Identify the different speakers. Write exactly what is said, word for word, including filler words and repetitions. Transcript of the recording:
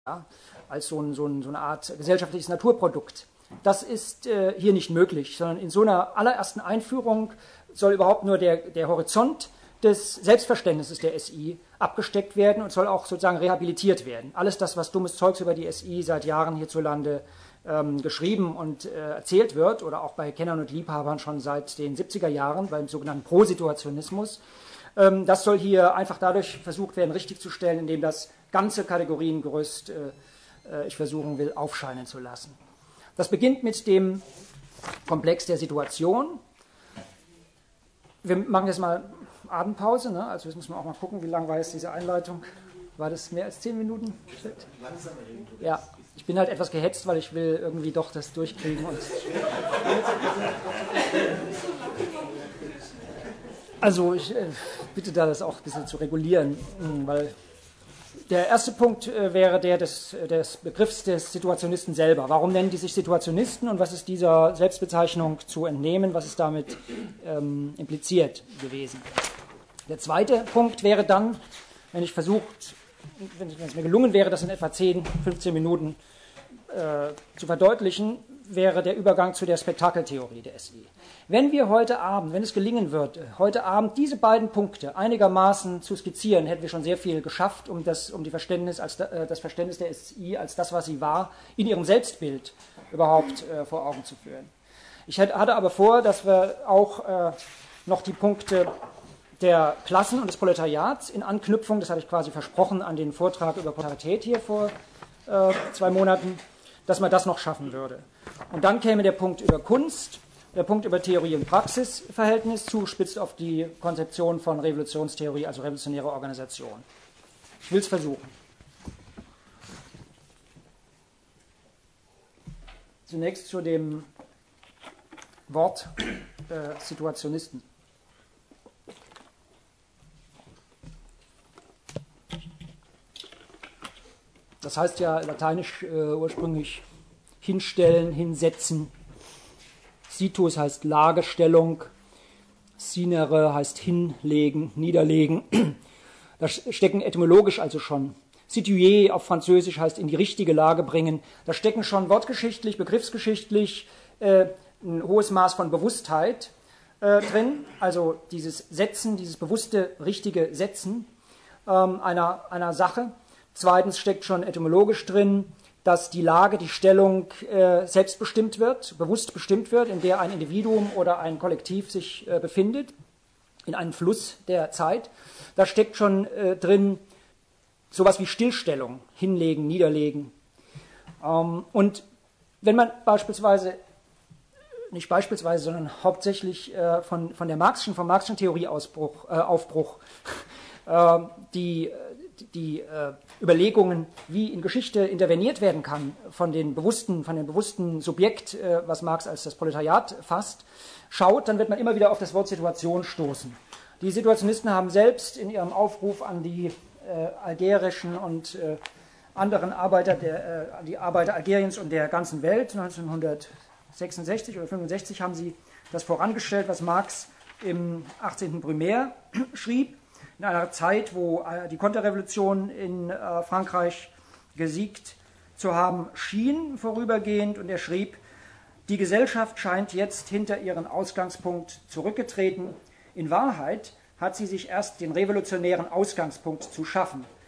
Speaker 1: ja, als so, ein, so, ein, so eine Art gesellschaftliches Naturprodukt. Das ist äh, hier nicht möglich, sondern in so einer allerersten Einführung soll überhaupt nur der, der Horizont des Selbstverständnisses der S I abgesteckt werden und soll auch sozusagen rehabilitiert werden. Alles das, was dummes Zeugs über die S I seit Jahren hierzulande ähm, geschrieben und äh, erzählt wird, oder auch bei Kennern und Liebhabern schon seit den siebziger Jahren, beim sogenannten Prosituationismus, ähm, das soll hier einfach dadurch versucht werden, richtigzustellen, indem das ganze Kategoriengerüst, äh, äh, ich versuchen will, aufscheinen zu lassen. Das beginnt mit dem Komplex der Situation. Wir machen jetzt mal Abendpause, ne? Also jetzt müssen wir auch mal gucken, wie lang war jetzt diese Einleitung. War das mehr als zehn Minuten? Ja, ich bin halt etwas gehetzt, weil ich will irgendwie doch das durchkriegen. Und also ich äh, bitte da das auch ein bisschen zu regulieren, weil der erste Punkt äh, wäre der des, des Begriffs des Situationisten selber. Warum nennen die sich Situationisten und was ist dieser Selbstbezeichnung zu entnehmen? Was ist damit ähm, impliziert gewesen? Der zweite Punkt wäre dann, wenn ich versucht, wenn es mir gelungen wäre, das in etwa zehn, fünfzehn Minuten äh, zu verdeutlichen, wäre der Übergang zu der Spektakeltheorie der S I. Wenn wir heute Abend, wenn es gelingen würde, heute Abend diese beiden Punkte einigermaßen zu skizzieren, hätten wir schon sehr viel geschafft, um das, um die Verständnis als, äh, das Verständnis der S I als das, was sie war, in ihrem Selbstbild überhaupt äh, vor Augen zu führen. Ich hatte aber vor, dass wir auch äh, noch die Punkte der Klassen und des Proletariats in Anknüpfung, das hatte ich quasi versprochen an den Vortrag über Proletarität hier vor äh, zwei Monaten, dass man das noch schaffen würde. Und dann käme der Punkt über Kunst, der Punkt über Theorie- und Praxisverhältnis, zugespitzt auf die Konzeption von Revolutionstheorie, also revolutionäre Organisation. Ich will es versuchen. Zunächst zu dem Wort äh, Situationisten. Das heißt ja lateinisch äh, ursprünglich hinstellen, hinsetzen. Situs heißt Lagestellung, sinere heißt hinlegen, niederlegen. Da stecken etymologisch also schon. Situer auf Französisch heißt in die richtige Lage bringen. Da stecken schon wortgeschichtlich, begriffsgeschichtlich äh, ein hohes Maß von Bewusstheit äh, drin. Also dieses Setzen, dieses bewusste, richtige Setzen ähm, einer, einer Sache. Zweitens steckt schon etymologisch drin, dass die Lage, die Stellung äh, selbstbestimmt wird, bewusst bestimmt wird, in der ein Individuum oder ein Kollektiv sich äh, befindet, in einem Fluss der Zeit. Da steckt schon äh, drin sowas wie Stillstellung, hinlegen, niederlegen. Ähm, und wenn man beispielsweise, nicht beispielsweise, sondern hauptsächlich äh, von, von der Marxischen, vom Marxischen Theorieaufbruch, äh, Aufbruch, äh, die die äh, Überlegungen, wie in Geschichte interveniert werden kann von den bewussten, von dem bewussten Subjekt, äh, was Marx als das Proletariat fasst, schaut, dann wird man immer wieder auf das Wort Situation stoßen. Die Situationisten haben selbst in ihrem Aufruf an die äh, algerischen und äh, anderen Arbeiter, der, äh, die Arbeiter Algeriens und der ganzen Welt, neunzehnhundertsechsundsechzig oder fünfundsechzig haben sie das vorangestellt, was Marx im achtzehnten Brumaire schrieb, in einer Zeit, wo die Konterrevolution in Frankreich gesiegt zu haben schien, vorübergehend. Und er schrieb, die Gesellschaft scheint jetzt hinter ihren Ausgangspunkt zurückgetreten. In Wahrheit hat sie sich erst den revolutionären Ausgangspunkt zu schaffen.